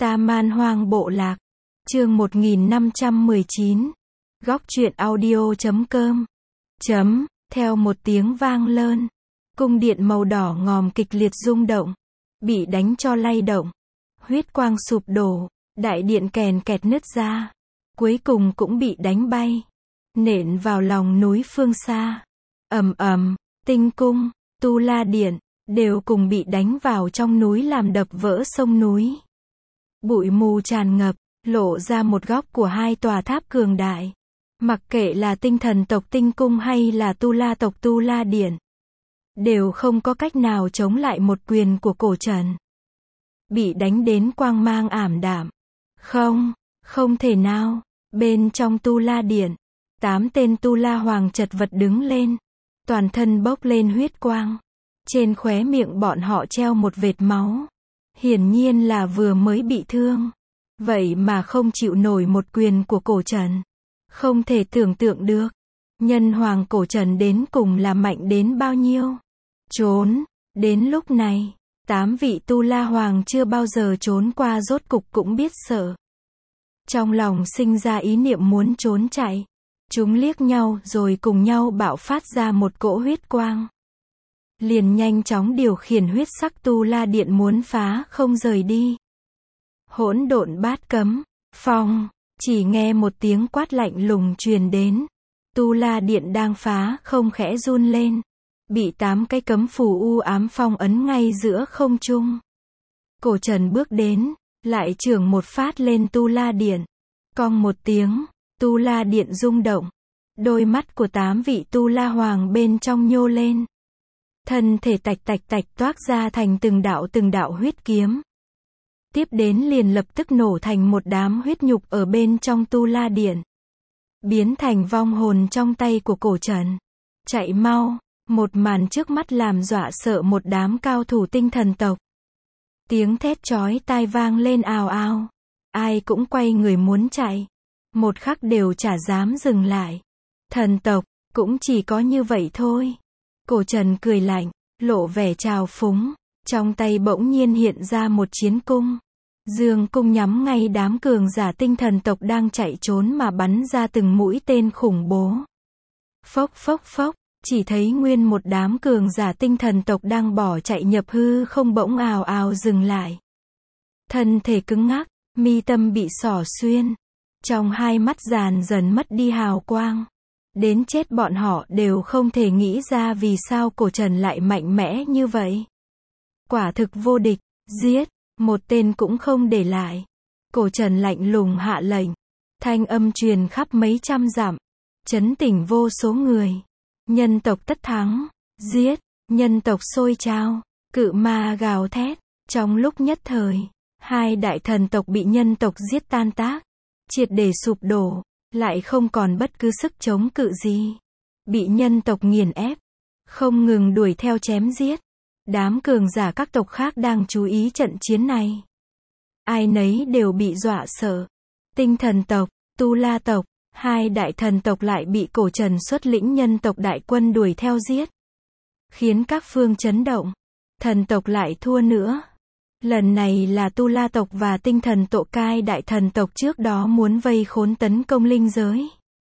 Ta Man Hoang Bộ Lạc. Chương 1519. Góc truyện audio.com. Theo một tiếng vang lớn, cung điện màu đỏ ngòm kịch liệt rung động, bị đánh cho lay động. Huyết quang sụp đổ, đại điện kèn kẹt nứt ra, cuối cùng cũng bị đánh bay, nện vào lòng núi phương xa. Ầm ầm, Tinh cung, Tu La điện đều cùng bị đánh vào trong núi làm đập vỡ sông núi. Bụi mù tràn ngập, lộ ra một góc của hai tòa tháp cường đại. Mặc kệ là tinh thần tộc Tinh cung hay là Tu La tộc Tu La điện, đều không có cách nào chống lại một quyền của cổ trần. Bị đánh đến quang mang ảm đạm. Không thể nào. Bên trong Tu La điện, 8 tên Tu La hoàng chật vật đứng lên, toàn thân bốc lên huyết quang. Trên khóe miệng bọn họ treo một vệt máu. Hiển nhiên là vừa mới bị thương. Vậy mà không chịu nổi một quyền của cổ trần. Không thể tưởng tượng được. Nhân hoàng cổ trần đến cùng là mạnh đến bao nhiêu. Trốn. Đến lúc này, 8 vị Tu La hoàng chưa bao giờ trốn qua rốt cục cũng biết sợ. Trong lòng sinh ra ý niệm muốn trốn chạy. Chúng liếc nhau rồi cùng nhau bạo phát ra một cỗ huyết quang. Liền nhanh chóng điều khiển huyết sắc Tu La điện muốn phá không rời đi. Hỗn độn bát cấm, phong, chỉ nghe một tiếng quát lạnh lùng truyền đến. Tu La điện đang phá không khẽ run lên, bị 8 cái cấm phù u ám phong ấn ngay giữa không trung. Cổ trần bước đến, lại chưởng một phát lên Tu La điện. Cong một tiếng, Tu La điện rung động. Đôi mắt của 8 vị Tu La hoàng bên trong nhô lên. Thân thể tạch toát ra thành từng đạo huyết kiếm. Tiếp đến liền lập tức nổ thành một đám huyết nhục ở bên trong Tu La điện. Biến thành vong hồn trong tay của cổ trần. Chạy mau, một màn trước mắt làm dọa sợ một đám cao thủ tinh thần tộc. Tiếng thét chói tai vang lên ào ào. Ai cũng quay người muốn chạy. Một khắc đều chả dám dừng lại. Thần tộc, cũng chỉ có như vậy thôi. Cổ trần cười lạnh, lộ vẻ trào phúng. Trong tay bỗng nhiên hiện ra một chiến cung. Dương cung nhắm ngay đám cường giả tinh thần tộc đang chạy trốn mà bắn ra từng mũi tên khủng bố. Phốc, chỉ thấy nguyên một đám cường giả tinh thần tộc đang bỏ chạy nhập hư không bỗng ào ào dừng lại. Thân thể cứng ngắc, mi tâm bị xỏ xuyên. Trong hai mắt dần dần mất đi hào quang. Đến chết bọn họ đều không thể nghĩ ra vì sao cổ trần lại mạnh mẽ như vậy. Quả thực vô địch, giết, một tên cũng không để lại. Cổ trần lạnh lùng hạ lệnh. Thanh âm truyền khắp mấy trăm dặm. Chấn tỉnh vô số người. Nhân tộc tất thắng, giết, nhân tộc sôi trào, cự ma gào thét. Trong lúc nhất thời, hai đại thần tộc bị nhân tộc giết tan tác. Triệt để sụp đổ. Lại không còn bất cứ sức chống cự gì. Bị nhân tộc nghiền ép. Không ngừng đuổi theo chém giết. Đám cường giả các tộc khác đang chú ý trận chiến này. Ai nấy đều bị dọa sợ. Tinh thần tộc, Tu La tộc, hai đại thần tộc lại bị cổ trần xuất lĩnh nhân tộc đại quân đuổi theo giết. Khiến các phương chấn động. Thần tộc lại thua nữa. Lần này là Tu La tộc và tinh thần Tộ Cai đại thần tộc trước đó muốn vây khốn tấn công linh giới.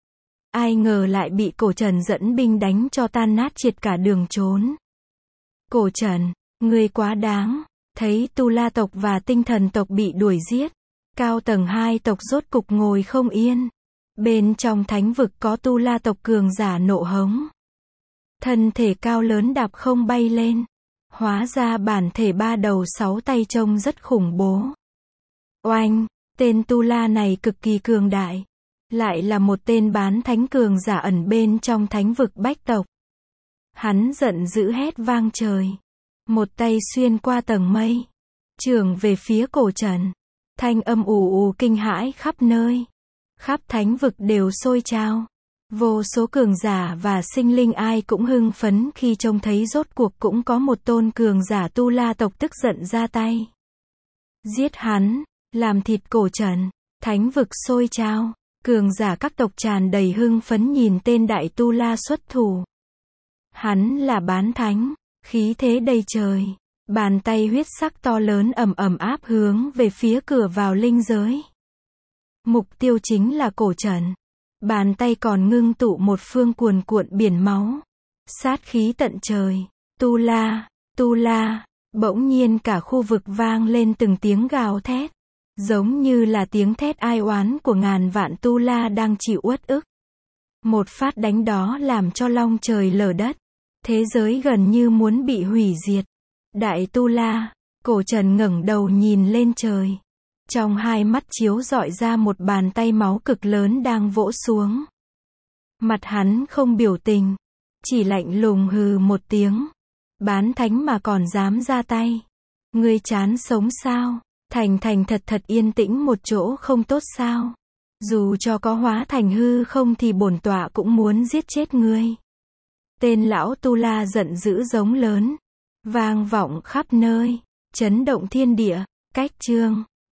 Ai ngờ lại bị cổ trần dẫn binh đánh cho tan nát triệt cả đường trốn. Cổ trần, ngươi quá đáng. Thấy Tu La tộc và tinh thần tộc bị đuổi giết. Cao tầng hai tộc rốt cục ngồi không yên. Bên trong thánh vực có Tu La tộc cường giả nộ hống. Thân thể cao lớn đạp không bay lên. Hóa ra bản thể 3 đầu 6 tay trông rất khủng bố. Oanh, tên Tu La này cực kỳ cường đại. Lại là một tên bán thánh cường giả ẩn bên trong thánh vực bách tộc. Hắn giận dữ hét vang trời. Một tay xuyên qua tầng mây. Chưởng về phía cổ trần. Thanh âm ù ù kinh hãi khắp nơi. Khắp thánh vực đều sôi trào. Vô số cường giả và sinh linh ai cũng hưng phấn khi trông thấy rốt cuộc cũng có một tôn cường giả Tu La tộc tức giận ra tay. Giết hắn, làm thịt cổ trần, thánh vực sôi trào, cường giả các tộc tràn đầy hưng phấn nhìn tên đại Tu La xuất thủ. Hắn là bán thánh, khí thế đầy trời, Bàn tay huyết sắc to lớn ầm ầm áp hướng về phía cửa vào linh giới. Mục tiêu chính là cổ trần. Bàn tay còn ngưng tụ một phương cuồn cuộn biển máu. Sát khí tận trời. Tu La, Tu La. Bỗng nhiên cả khu vực vang lên từng tiếng gào thét. Giống như là tiếng thét ai oán của ngàn vạn Tu La đang chịu uất ức. Một phát đánh đó làm cho long trời lở đất. Thế giới gần như muốn bị hủy diệt. Đại Tu La, cổ trần ngẩng đầu nhìn lên trời. Trong hai mắt chiếu rọi ra một bàn tay máu cực lớn đang vỗ xuống. Mặt hắn không biểu tình. Chỉ lạnh lùng hừ một tiếng. Bán thánh mà còn dám ra tay. Ngươi chán sống sao? Thành thành thật thật yên tĩnh một chỗ không tốt sao? Dù cho có hóa thành hư không thì bổn tọa cũng muốn giết chết ngươi. Tên lão Tu La giận dữ giống lớn. Vang vọng khắp nơi. Chấn động thiên địa. Cách chương